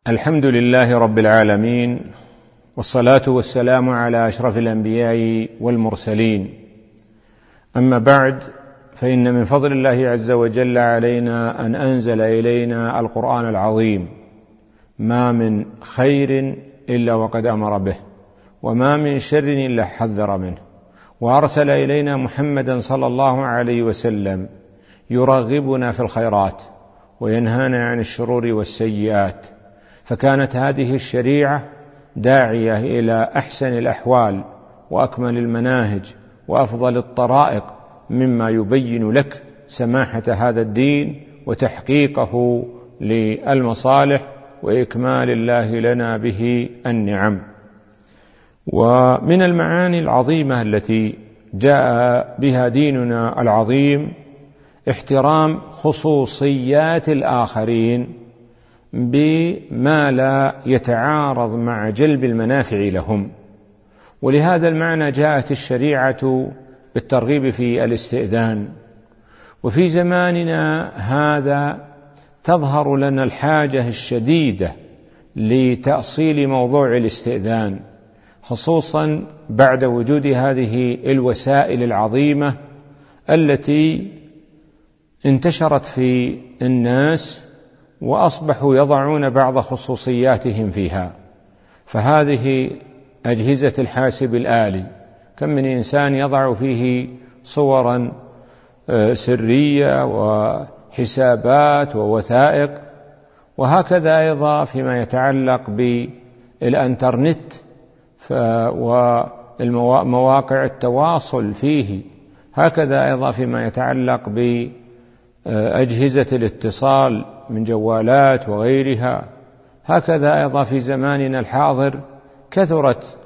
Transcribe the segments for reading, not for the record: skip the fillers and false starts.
الحمد لله رب العالمين، والصلاة والسلام على أشرف الأنبياء والمرسلين. أما بعد، فإن من فضل الله عز وجل علينا أن أنزل إلينا القرآن العظيم، ما من خير إلا وقد أمر به، وما من شر إلا حذر منه، وأرسل إلينا محمدا صلى الله عليه وسلم يرغبنا في الخيرات وينهانا عن الشرور والسيئات. فكانت هذه الشريعة داعية إلى أحسن الأحوال وأكمل المناهج وأفضل الطرائق، مما يبين لك سماحة هذا الدين وتحقيقه للمصالح وإكمال الله لنا به النعم. ومن المعاني العظيمة التي جاء بها ديننا العظيم احترام خصوصيات الآخرين بما لا يتعارض مع جلب المنافع لهم. ولهذا المعنى جاءت الشريعة بالترغيب في الاستئذان. وفي زماننا هذا تظهر لنا الحاجة الشديدة لتأصيل موضوع الاستئذان، خصوصا بعد وجود هذه الوسائل العظيمة التي انتشرت في الناس وأصبحوا يضعون بعض خصوصياتهم فيها. فهذه أجهزة الحاسب الآلي، كم من إنسان يضع فيه صورا سرية وحسابات ووثائق. وهكذا أيضا فيما يتعلق بالإنترنت ومواقع التواصل فيه، هكذا أيضا فيما يتعلق بأجهزة الاتصال من جوالات وغيرها. هكذا أيضا في زماننا الحاضر كثرت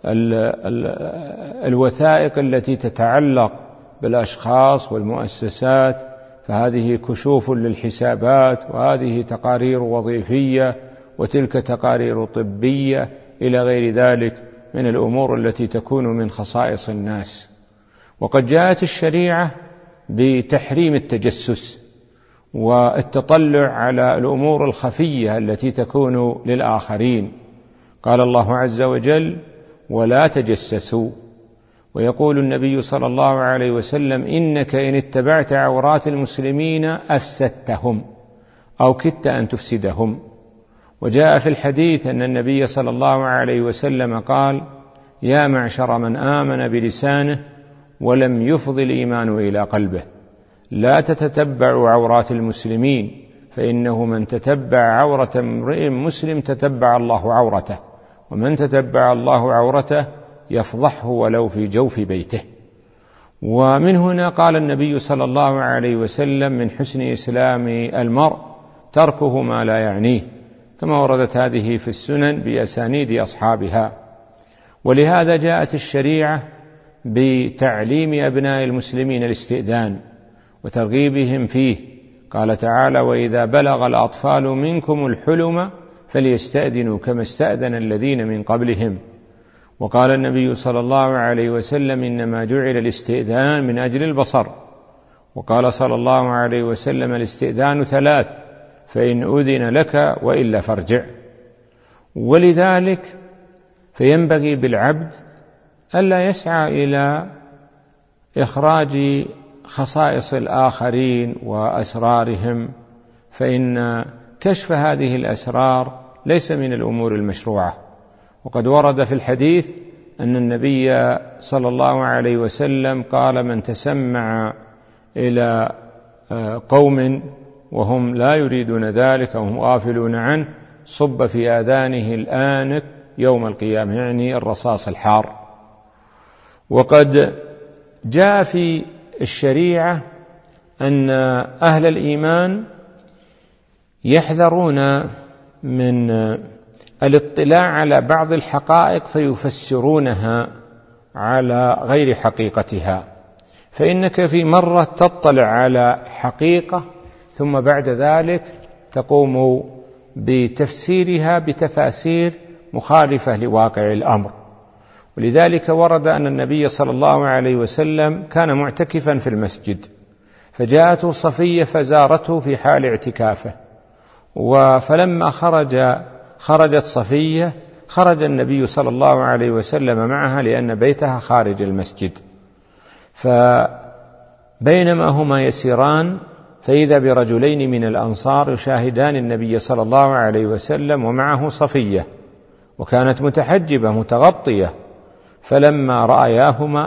الوثائق التي تتعلق بالأشخاص والمؤسسات، فهذه كشوف للحسابات، وهذه تقارير وظيفية، وتلك تقارير طبية، إلى غير ذلك من الأمور التي تكون من خصائص الناس. وقد جاءت الشريعة بتحريم التجسس والتطلع على الأمور الخفية التي تكون للآخرين. قال الله عز وجل: ولا تجسسوا. ويقول النبي صلى الله عليه وسلم: إنك إن اتبعت عورات المسلمين أفسدتهم أو كدت أن تفسدهم. وجاء في الحديث أن النبي صلى الله عليه وسلم قال: يا معشر من آمن بلسانه ولم يفض الإيمان إلى قلبه، لا تتتبعوا عورات المسلمين، فإنه من تتبع عورة امرئ مسلم تتبع الله عورته، ومن تتبع الله عورته يفضحه ولو في جوف بيته. ومن هنا قال النبي صلى الله عليه وسلم: من حسن إسلام المرء تركه ما لا يعنيه، كما وردت هذه في السنن بأسانيد أصحابها. ولهذا جاءت الشريعة بتعليم أبناء المسلمين الاستئذان وترغيبهم فيه. قال تعالى: وإذا بلغ الأطفال منكم الحلم فليستأذنوا كما استأذن الذين من قبلهم. وقال النبي صلى الله عليه وسلم: إنما جعل الاستئذان من أجل البصر. وقال صلى الله عليه وسلم: الاستئذان 3، فإن أذن لك وإلا فارجع. ولذلك فينبغي بالعبد ألا يسعى إلى إخراج خصائص الآخرين وأسرارهم، فإن كشف هذه الأسرار ليس من الأمور المشروعة. وقد ورد في الحديث أن النبي صلى الله عليه وسلم قال: من تسمع إلى قوم وهم لا يريدون ذلك وهم غافلون عنه صب في آذانه الآنك يوم القيامة، يعني الرصاص الحار. وقد جاء في الشريعة أن أهل الإيمان يحذرون من الاطلاع على بعض الحقائق فيفسرونها على غير حقيقتها. فإنك في مرة تطلع على حقيقة ثم بعد ذلك تقوم بتفسيرها بتفاسير مخالفة لواقع الأمر. ولذلك ورد أن النبي صلى الله عليه وسلم كان معتكفا في المسجد، فجاءته صفية فزارته في حال اعتكافه، فلما خرجت صفية خرج النبي صلى الله عليه وسلم معها لأن بيتها خارج المسجد، فبينما هما يسيران فإذا برجلين من الأنصار يشاهدان النبي صلى الله عليه وسلم ومعه صفية، وكانت متحجبة متغطية، فلما رأياهما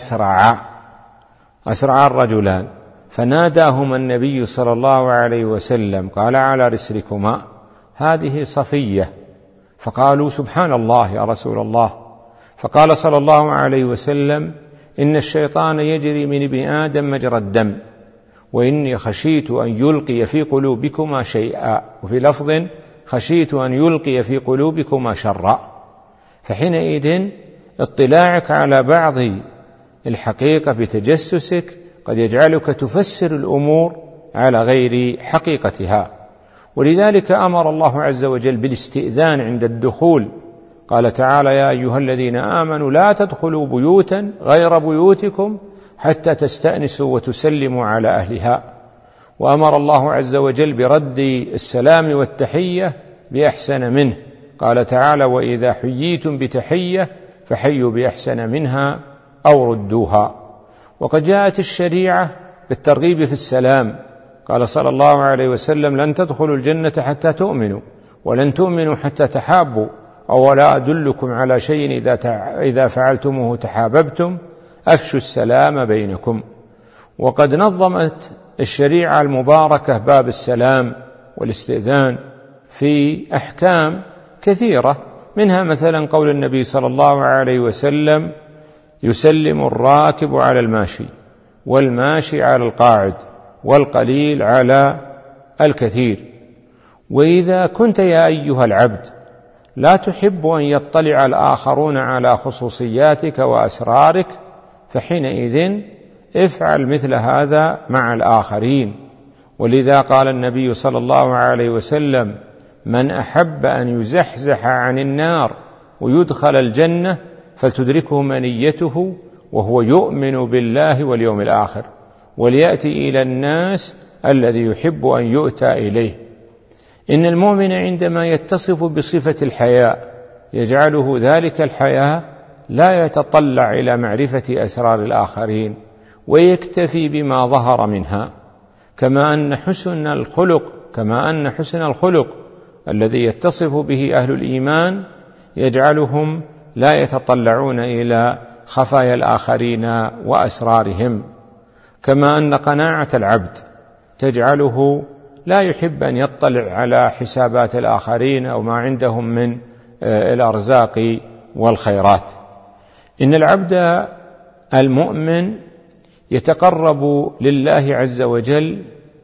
أسرعا الرجلان، فناداهما النبي صلى الله عليه وسلم قال: على رسلكما، هذه صفية. فقالوا: سبحان الله يا رسول الله. فقال صلى الله عليه وسلم: إن الشيطان يجري من ابن آدم مجرى الدم، وإني خشيت أن يلقي في قلوبكما شيئا، وفي لفظ: خشيت أن يلقي في قلوبكما شرا. فحينئذ اطلاعك على بعض الحقيقة بتجسسك قد يجعلك تفسر الأمور على غير حقيقتها. ولذلك أمر الله عز وجل بالاستئذان عند الدخول، قال تعالى: يا أيها الذين آمنوا لا تدخلوا بيوتا غير بيوتكم حتى تستأنسوا وتسلموا على أهلها. وأمر الله عز وجل برد السلام والتحية بأحسن منه، قال تعالى: وإذا حييتم بتحية فحيوا بأحسن منها أو ردوها. وقد جاءت الشريعة بالترغيب في السلام، قال صلى الله عليه وسلم: لن تدخلوا الجنة حتى تؤمنوا، ولن تؤمنوا حتى تحابوا، أولا أدلكم على شيء إذا فعلتموه تحاببتم، أفشوا السلام بينكم. وقد نظمت الشريعة المباركة باب السلام والاستئذان في أحكام كثيرة، منها مثلا قول النبي صلى الله عليه وسلم: يسلم الراكب على الماشي، والماشي على القاعد، والقليل على الكثير. وإذا كنت يا أيها العبد لا تحب أن يطلع الآخرون على خصوصياتك وأسرارك، فحينئذ افعل مثل هذا مع الآخرين. ولذا قال النبي صلى الله عليه وسلم: من أحب أن يزحزح عن النار ويدخل الجنة فلتدركه منيته وهو يؤمن بالله واليوم الآخر، وليأتي إلى الناس الذي يحب أن يؤتى إليه. إن المؤمن عندما يتصف بصفة الحياء يجعله ذلك الحياء لا يتطلع إلى معرفة أسرار الآخرين، ويكتفي بما ظهر منها، كما أن حسن الخلق الذي يتصف به أهل الإيمان يجعلهم لا يتطلعون إلى خفايا الآخرين وأسرارهم، كما أن قناعة العبد تجعله لا يحب أن يطلع على حسابات الآخرين أو ما عندهم من الأرزاق والخيرات. إن العبد المؤمن يتقرب لله عز وجل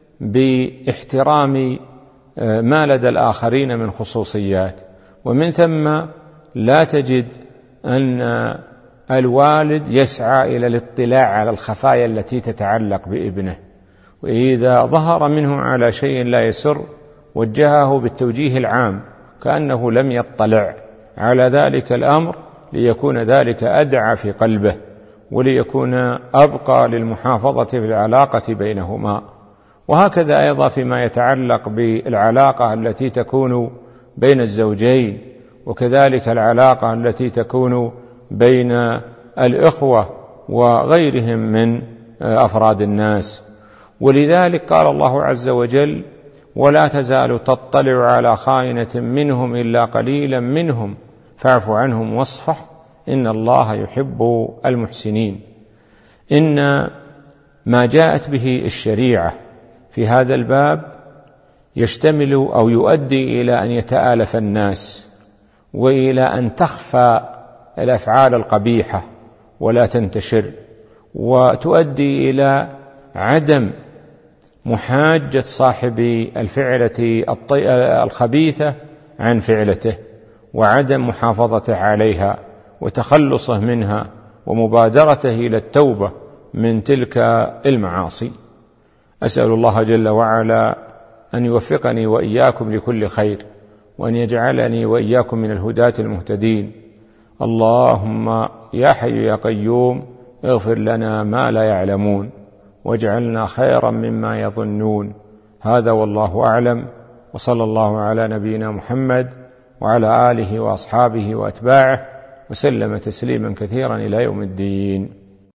باحترام ما لدى الآخرين من خصوصيات، ومن ثم لا تجد أن الوالد يسعى إلى الاطلاع على الخفايا التي تتعلق بابنه، وإذا ظهر منه على شيء لا يسر وجهه بالتوجيه العام كأنه لم يطلع على ذلك الأمر، ليكون ذلك أدعى في قلبه، وليكون أبقى للمحافظة في العلاقة بينهما. وهكذا أيضا فيما يتعلق بالعلاقة التي تكون بين الزوجين، وكذلك العلاقة التي تكون بين الإخوة وغيرهم من أفراد الناس. ولذلك قال الله عز وجل: ولا تزال تطلع على خائنة منهم إلا قليلا منهم فاعف عنهم واصفح إن الله يحب المحسنين. إن ما جاءت به الشريعة في هذا الباب يشتمل أو يؤدي إلى أن يتآلف الناس، وإلى أن تخفى الأفعال القبيحة ولا تنتشر، وتؤدي إلى عدم محاجة صاحب الفعلة الخبيثة عن فعلته، وعدم محافظته عليها وتخلصه منها ومبادرته إلى التوبة من تلك المعاصي. أسأل الله جل وعلا أن يوفقني وإياكم لكل خير، وأن يجعلني وإياكم من الهداة المهتدين. اللهم يا حي يا قيوم اغفر لنا ما لا يعلمون، واجعلنا خيرا مما يظنون. هذا والله أعلم، وصلى الله على نبينا محمد وعلى آله وأصحابه وأتباعه وسلم تسليما كثيرا إلى يوم الدين.